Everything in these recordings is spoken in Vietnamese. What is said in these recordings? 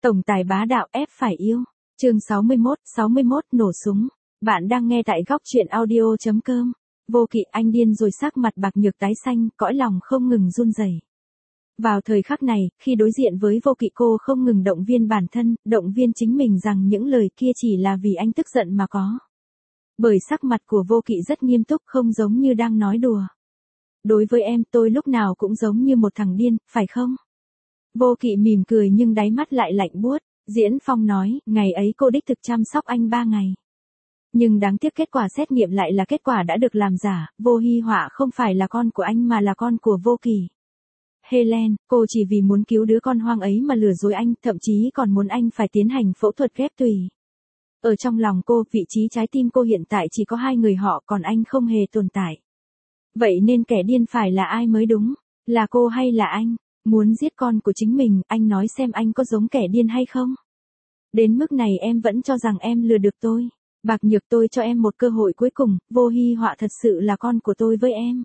Tổng tài bá đạo ép phải yêu. Chương 61 nổ súng. Bạn đang nghe tại góc truyện audio.com. Vô Kỵ, anh điên rồi, sắc mặt Bạc Nhược tái xanh, cõi lòng không ngừng run rẩy. Vào thời khắc này, khi đối diện với Vô Kỵ, cô không ngừng động viên bản thân, động viên chính mình rằng những lời kia chỉ là vì anh tức giận mà có. Bởi sắc mặt của Vô Kỵ rất nghiêm túc, không giống như đang nói đùa. Đối với em, tôi lúc nào cũng giống như một thằng điên, phải không? Vô Kỵ mỉm cười nhưng đáy mắt lại lạnh buốt. Diễn Phong nói, ngày ấy cô đích thực chăm sóc anh 3 ngày. Nhưng đáng tiếc kết quả xét nghiệm lại là kết quả đã được làm giả, Vô Hy Họa không phải là con của anh mà là con của Vô Kỳ. Helen, cô chỉ vì muốn cứu đứa con hoang ấy mà lừa dối anh, thậm chí còn muốn anh phải tiến hành phẫu thuật ghép tùy. Ở trong lòng cô, vị trí trái tim cô hiện tại chỉ có 2 người họ, còn anh không hề tồn tại. Vậy nên kẻ điên phải là ai mới đúng? Là cô hay là anh? Muốn giết con của chính mình, anh nói xem anh có giống kẻ điên hay không? Đến mức này em vẫn cho rằng em lừa được tôi. Bạc Nhược, tôi cho em một cơ hội cuối cùng, Vô Hy Họa thật sự là con của tôi với em.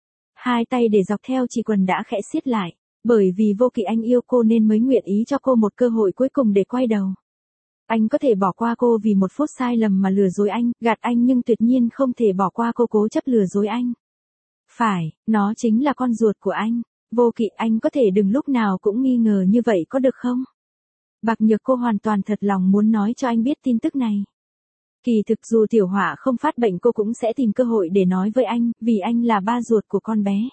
Hai tay để dọc theo chỉ quần đã khẽ siết lại. Bởi vì Vô Kỵ anh yêu cô nên mới nguyện ý cho cô một cơ hội cuối cùng để quay đầu. Anh có thể bỏ qua cô vì một phút sai lầm mà lừa dối anh, gạt anh, nhưng tuyệt nhiên không thể bỏ qua cô cố chấp lừa dối anh. Phải, nó chính là con ruột của anh. Vô Kỵ, anh có thể đừng lúc nào cũng nghi ngờ như vậy có được không? Bạc Nhược, cô hoàn toàn thật lòng muốn nói cho anh biết tin tức này. Kỳ thực dù Tiểu Họa không phát bệnh cô cũng sẽ tìm cơ hội để nói với anh, vì anh là ba ruột của con bé.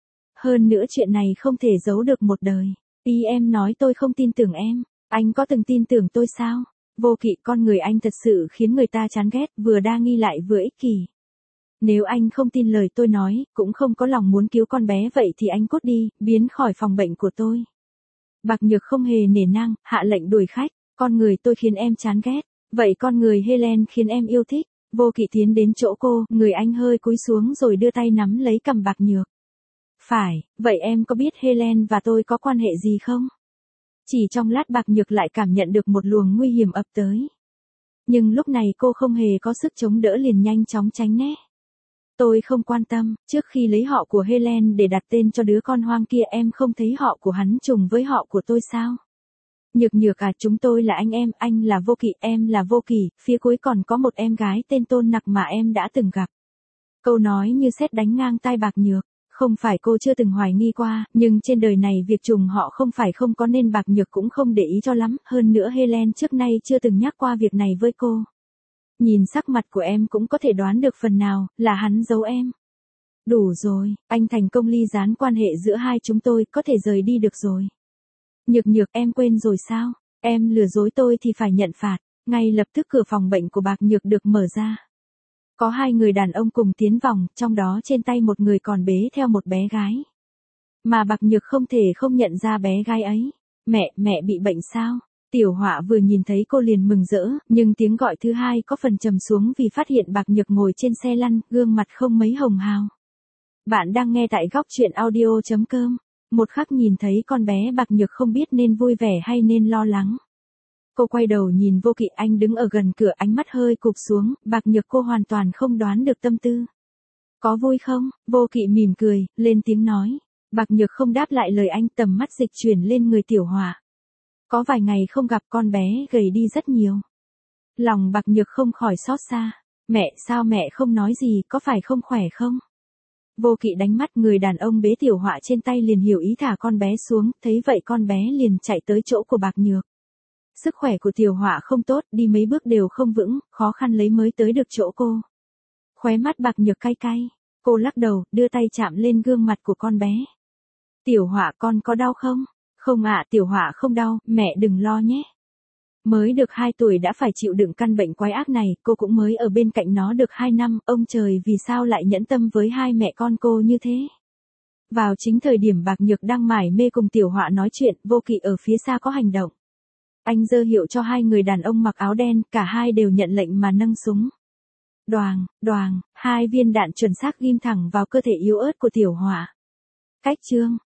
Hơn nữa chuyện này không thể giấu được một đời. Ý em nói tôi không tin tưởng em, anh có từng tin tưởng tôi sao? Vô Kỵ, con người anh thật sự khiến người ta chán ghét, vừa đa nghi lại vừa ích kỷ. Nếu anh không tin lời tôi nói, cũng không có lòng muốn cứu con bé, vậy thì anh cút đi, biến khỏi phòng bệnh của tôi. Bạc Nhược không hề nể nang, hạ lệnh đuổi khách. Con người tôi khiến em chán ghét, vậy con người Helen khiến em yêu thích. Vô Kỵ tiến đến chỗ cô, người anh hơi cúi xuống rồi đưa tay nắm lấy cằm Bạc Nhược. Phải, vậy em có biết Helen và tôi có quan hệ gì không? Chỉ trong lát Bạc Nhược lại cảm nhận được một luồng nguy hiểm ập tới. Nhưng lúc này cô không hề có sức chống đỡ, liền nhanh chóng tránh né. Tôi không quan tâm, trước khi lấy họ của Helen để đặt tên cho đứa con hoang kia, em không thấy họ của hắn trùng với họ của tôi sao? Nhược à, chúng tôi là anh là Vô Kỵ, em là Vô Kỳ, phía cuối còn có một em gái tên Tôn Nặc mà em đã từng gặp. Câu nói như sét đánh ngang tai Bạc Nhược. Không phải cô chưa từng hoài nghi qua, nhưng trên đời này việc trùng họ không phải không có nên Bạc Nhược cũng không để ý cho lắm, hơn nữa Helen trước nay chưa từng nhắc qua việc này với cô. Nhìn sắc mặt của em cũng có thể đoán được phần nào, là hắn giấu em. Đủ rồi, anh thành công ly gián quan hệ giữa hai chúng tôi, có thể rời đi được rồi. Nhược, em quên rồi sao? Em lừa dối tôi thì phải nhận phạt. Ngay lập tức cửa phòng bệnh của Bạc Nhược được mở ra. Có 2 người đàn ông cùng tiến vòng, trong đó trên tay một người còn bế theo một bé gái. Mà Bạc Nhược không thể không nhận ra bé gái ấy. Mẹ bị bệnh sao? Tiểu Họa vừa nhìn thấy cô liền mừng rỡ, nhưng tiếng gọi thứ hai có phần trầm xuống vì phát hiện Bạc Nhược ngồi trên xe lăn, gương mặt không mấy hồng hào. Bạn đang nghe tại góc truyện audio.com. Một khắc nhìn thấy con bé, Bạc Nhược không biết nên vui vẻ hay nên lo lắng. Cô quay đầu nhìn Vô Kỵ, anh đứng ở gần cửa, ánh mắt hơi cụp xuống. Bạc Nhược, cô hoàn toàn không đoán được tâm tư. Có vui không? Vô Kỵ mỉm cười, lên tiếng nói. Bạc Nhược không đáp lại lời anh, tầm mắt dịch chuyển lên người Tiểu Họa. Có vài ngày không gặp, con bé gầy đi rất nhiều. Lòng Bạc Nhược không khỏi xót xa. Mẹ, sao mẹ không nói gì, có phải không khỏe không? Vô Kỵ đánh mắt người đàn ông bế Tiểu Họa trên tay liền hiểu ý, thả con bé xuống, thấy vậy con bé liền chạy tới chỗ của Bạc Nhược. Sức khỏe của Tiểu Họa không tốt, đi mấy bước đều không vững, khó khăn lấy mới tới được chỗ cô. Khóe mắt Bạc Nhược cay cay, cô lắc đầu, đưa tay chạm lên gương mặt của con bé. Tiểu Họa, con có đau không? Không ạ, Tiểu Họa không đau, mẹ đừng lo nhé. Mới được 2 tuổi đã phải chịu đựng căn bệnh quái ác này, cô cũng mới ở bên cạnh nó được 2 năm, ông trời vì sao lại nhẫn tâm với 2 mẹ con cô như thế? Vào chính thời điểm Bạc Nhược đang mải mê cùng Tiểu Họa nói chuyện, Vô Kỵ ở phía xa có hành động. Anh giơ hiệu cho 2 người đàn ông mặc áo đen, cả hai đều nhận lệnh mà nâng súng. Đoàng, 2 viên đạn chuẩn xác ghim thẳng vào cơ thể yếu ớt của Tiểu Họa. Cách chương